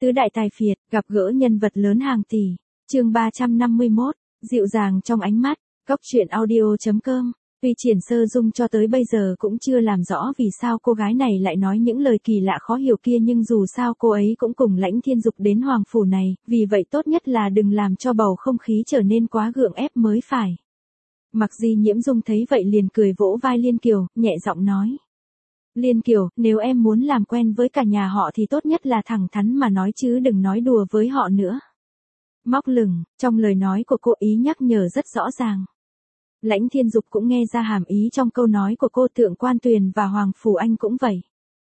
Tứ đại tài phiệt, gặp gỡ nhân vật lớn hàng tỷ. Chương 351, dịu dàng trong ánh mắt. Góc truyện audio.com. Tuy Triển Sơ Dung cho tới bây giờ cũng chưa làm rõ vì sao cô gái này lại nói những lời kỳ lạ khó hiểu kia, nhưng dù sao cô ấy cũng cùng Lãnh Thiên Dục đến Hoàng Phủ này, vì vậy tốt nhất là đừng làm cho bầu không khí trở nên quá gượng ép mới phải. Mặc Di Nhiễm Dung thấy vậy liền cười vỗ vai Liên Kiều, nhẹ giọng nói. Liên Kiều, nếu em muốn làm quen với cả nhà họ thì tốt nhất là thẳng thắn mà nói chứ đừng nói đùa với họ nữa. Móc lửng, trong lời nói của cô ý nhắc nhở rất rõ ràng. Lãnh Thiên Dục cũng nghe ra hàm ý trong câu nói của cô, Thượng Quan Tuyền và Hoàng Phủ Anh cũng vậy.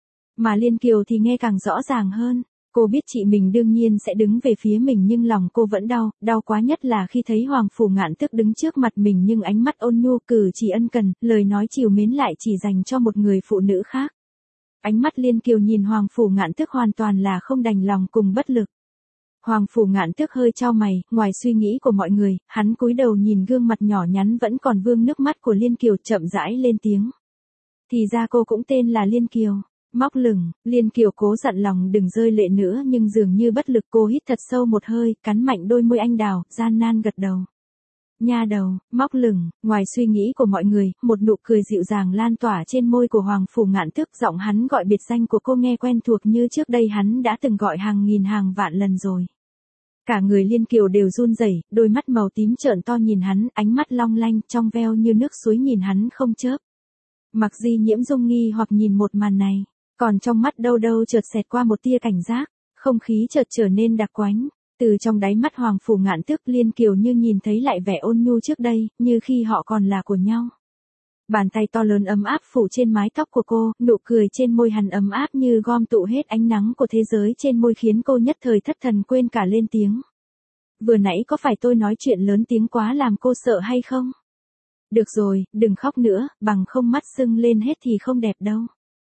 Mà Liên Kiều thì nghe càng rõ ràng hơn. Cô biết chị mình đương nhiên sẽ đứng về phía mình nhưng lòng cô vẫn đau quá nhất là khi thấy Hoàng Phủ Ngạn Tước đứng trước mặt mình nhưng ánh mắt ôn nhu, cử chỉ ân cần, lời nói trìu mến lại chỉ dành cho một người phụ nữ khác. Ánh mắt Liên Kiều nhìn Hoàng Phủ Ngạn Tước hoàn toàn là không đành lòng cùng bất lực. Hoàng Phủ Ngạn Tước hơi chau mày, ngoài suy nghĩ của mọi người, hắn cúi đầu nhìn gương mặt nhỏ nhắn vẫn còn vương nước mắt của Liên Kiều, chậm rãi lên tiếng. Thì ra cô cũng tên là Liên Kiều. Móc lửng, Liên Kiều cố dặn lòng đừng rơi lệ nữa nhưng dường như bất lực, cô hít thật sâu một hơi, cắn mạnh đôi môi anh đào, gian nan gật đầu. Nha đầu, móc lửng, ngoài suy nghĩ của mọi người, một nụ cười dịu dàng lan tỏa trên môi của Hoàng Phủ Ngạn Tước, giọng hắn gọi biệt danh của cô nghe quen thuộc như trước đây hắn đã từng gọi hàng nghìn hàng vạn lần rồi. Cả người Liên Kiều đều run rẩy, đôi mắt màu tím trợn to nhìn hắn, ánh mắt long lanh, trong veo như nước suối nhìn hắn không chớp. Mặc Di Nhiễm Dung nghi hoặc nhìn một màn này, còn trong mắt đâu đâu chợt xẹt qua một tia cảnh giác, không khí chợt trở nên đặc quánh. Từ trong đáy mắt Hoàng Phủ Ngạn Tước, Liên Kiều như nhìn thấy lại vẻ ôn nhu trước đây, như khi họ còn là của nhau. Bàn tay to lớn ấm áp phủ trên mái tóc của cô, nụ cười trên môi hắn ấm áp như gom tụ hết ánh nắng của thế giới trên môi khiến cô nhất thời thất thần quên cả lên tiếng. Vừa nãy có phải tôi nói chuyện lớn tiếng quá làm cô sợ hay không? Được rồi, đừng khóc nữa, bằng không mắt sưng lên hết thì không đẹp đâu.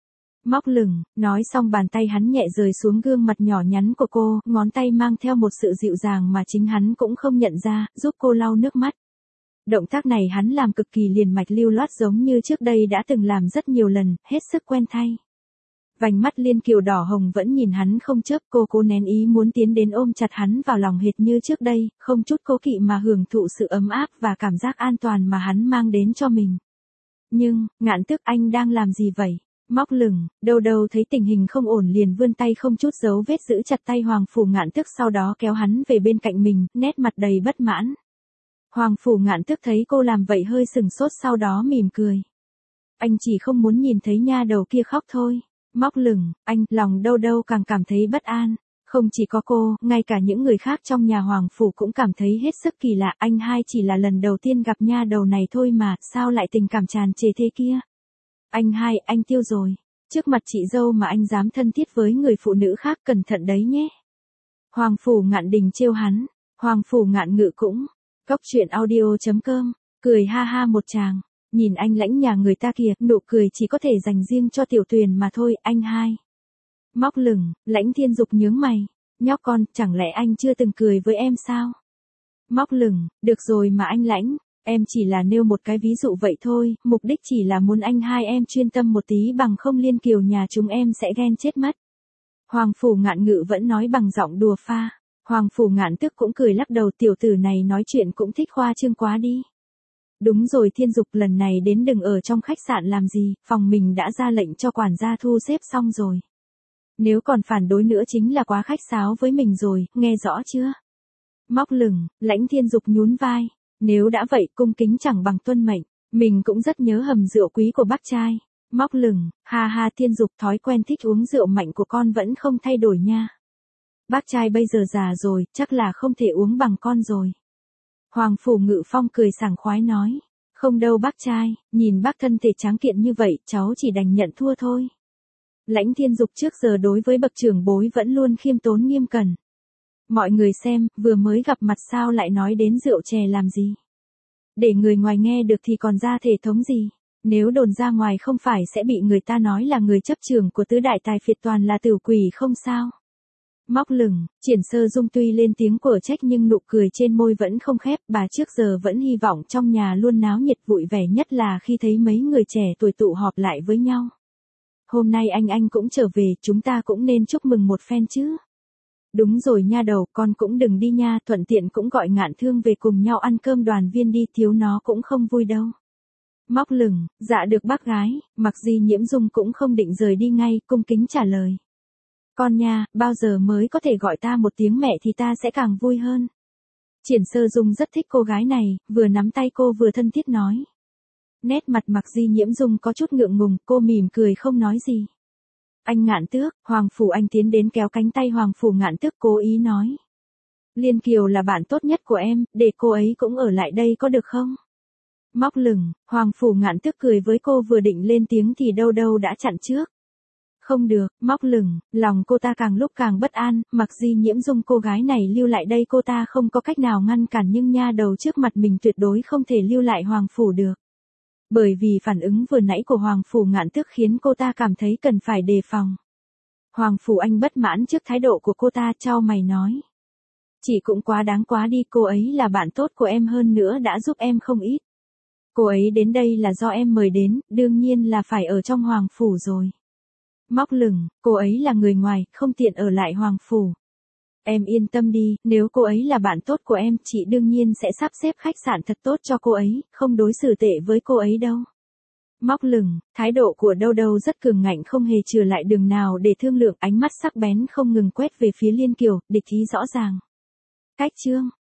Móc lửng, nói xong bàn tay hắn nhẹ rời xuống gương mặt nhỏ nhắn của cô, ngón tay mang theo một sự dịu dàng mà chính hắn cũng không nhận ra, giúp cô lau nước mắt. Động tác này hắn làm cực kỳ liền mạch lưu loát giống như trước đây đã từng làm rất nhiều lần, hết sức quen thay. Vành mắt Liên Kiều đỏ hồng vẫn nhìn hắn không chớp, cô cố nén ý muốn tiến đến ôm chặt hắn vào lòng hệt như trước đây, không chút cố kỵ mà hưởng thụ sự ấm áp và cảm giác an toàn mà hắn mang đến cho mình. Nhưng, Ngạn Tước, anh đang làm gì vậy? Móc lửng, đâu đâu thấy tình hình không ổn liền vươn tay không chút dấu vết giữ chặt tay Hoàng Phủ Ngạn Tước, sau đó kéo hắn về bên cạnh mình, nét mặt đầy bất mãn. Hoàng Phủ Ngạn Tước thấy cô làm vậy hơi sừng sốt, sau đó mỉm cười. Anh chỉ không muốn nhìn thấy nha đầu kia khóc thôi. Móc lửng, anh, lòng đâu đâu càng cảm thấy bất an. Không chỉ có cô, ngay cả những người khác trong nhà Hoàng Phủ cũng cảm thấy hết sức kỳ lạ. Anh hai chỉ là lần đầu tiên gặp nha đầu này thôi mà, sao lại tình cảm tràn trề thế kia? Anh hai, anh tiêu rồi. Trước mặt chị dâu mà anh dám thân thiết với người phụ nữ khác, cẩn thận đấy nhé. Hoàng Phủ Ngạn Đình trêu hắn. Hoàng Phủ Ngạn Ngự cũng. Góc truyện audio.com. Cười ha ha một tràng. Nhìn anh Lãnh nhà người ta kìa, nụ cười chỉ có thể dành riêng cho Tiểu Tuyền mà thôi, anh hai. Móc lửng, Lãnh Thiên Dục nhướng mày. Nhóc con, chẳng lẽ anh chưa từng cười với em sao? Móc lửng, được rồi mà anh Lãnh, em chỉ là nêu một cái ví dụ vậy thôi, mục đích chỉ là muốn anh hai em chuyên tâm một tí, bằng không Liên Kiều nhà chúng em sẽ ghen chết mất. Hoàng Phủ Ngạn Ngự vẫn nói bằng giọng đùa pha. Hoàng Phủ Ngạn Tước cũng cười lắc đầu, tiểu tử này nói chuyện cũng thích khoa trương quá đi. Đúng rồi Thiên Dục, lần này đến đừng ở trong khách sạn làm gì, phòng mình đã ra lệnh cho quản gia thu xếp xong rồi. Nếu còn phản đối nữa chính là quá khách sáo với mình rồi, nghe rõ chưa? Móc lửng, Lãnh Thiên Dục nhún vai. Nếu đã vậy cung kính chẳng bằng tuân mệnh, mình cũng rất nhớ hầm rượu quý của bác trai. Móc lửng, ha ha Thiên Dục, thói quen thích uống rượu mạnh của con vẫn không thay đổi nha. Bác trai bây giờ già rồi, chắc là không thể uống bằng con rồi. Hoàng Phủ Ngự Phong cười sảng khoái nói. Không đâu bác trai, nhìn bác thân thể tráng kiện như vậy, cháu chỉ đành nhận thua thôi. Lãnh Thiên Dục trước giờ đối với bậc trưởng bối vẫn luôn khiêm tốn nghiêm cẩn. Mọi người xem, vừa mới gặp mặt sao lại nói đến rượu chè làm gì? Để người ngoài nghe được thì còn ra thể thống gì? Nếu đồn ra ngoài không phải sẽ bị người ta nói là người chấp trưởng của tứ đại tài phiệt toàn là tử quỷ không sao? Móc lửng, Triển Sơ Dung tuy lên tiếng của trách nhưng nụ cười trên môi vẫn không khép, bà trước giờ vẫn hy vọng trong nhà luôn náo nhiệt vui vẻ, nhất là khi thấy mấy người trẻ tuổi tụ họp lại với nhau. Hôm nay anh cũng trở về, chúng ta cũng nên chúc mừng một phen chứ. Đúng rồi nha đầu, con cũng đừng đi nha, thuận tiện cũng gọi Ngạn Thương về cùng nhau ăn cơm đoàn viên đi, thiếu nó cũng không vui đâu. Móc lửng, dạ được bác gái, mặc gì Nhiễm Dung cũng không định rời đi ngay, cung kính trả lời. Con nha, bao giờ mới có thể gọi ta một tiếng mẹ thì ta sẽ càng vui hơn. Triển Sơ Dung rất thích cô gái này, vừa nắm tay cô vừa thân thiết nói. Nét mặt Mặc Di Nhiễm Dung có chút ngượng ngùng, cô mỉm cười không nói gì. Anh Ngạn Tước, Hoàng Phủ Anh tiến đến kéo cánh tay Hoàng Phủ Ngạn Tước cố ý nói. Liên Kiều là bạn tốt nhất của em, để cô ấy cũng ở lại đây có được không? Móc lửng, Hoàng Phủ Ngạn Tước cười với cô vừa định lên tiếng thì đâu đâu đã chặn trước. Không được, móc lửng, lòng cô ta càng lúc càng bất an, Mặc Di Nhiễm Dung cô gái này lưu lại đây cô ta không có cách nào ngăn cản nhưng nha đầu trước mặt mình tuyệt đối không thể lưu lại Hoàng Phủ được. Bởi vì phản ứng vừa nãy của Hoàng Phủ Ngạn Tước khiến cô ta cảm thấy cần phải đề phòng. Hoàng Phủ Anh bất mãn trước thái độ của cô ta, chau mày nói. Chị cũng quá đáng quá đi, cô ấy là bạn tốt của em hơn nữa đã giúp em không ít. Cô ấy đến đây là do em mời đến, đương nhiên là phải ở trong Hoàng Phủ rồi. Móc lửng, cô ấy là người ngoài, không tiện ở lại Hoàng Phủ. Em yên tâm đi, nếu cô ấy là bạn tốt của em, chị đương nhiên sẽ sắp xếp khách sạn thật tốt cho cô ấy, không đối xử tệ với cô ấy đâu. Móc lửng, thái độ của Đâu Đâu rất cường ngạnh không hề chừa lại đường nào để thương lượng, ánh mắt sắc bén không ngừng quét về phía Liên Kiều, địch ý rõ ràng. Cách chương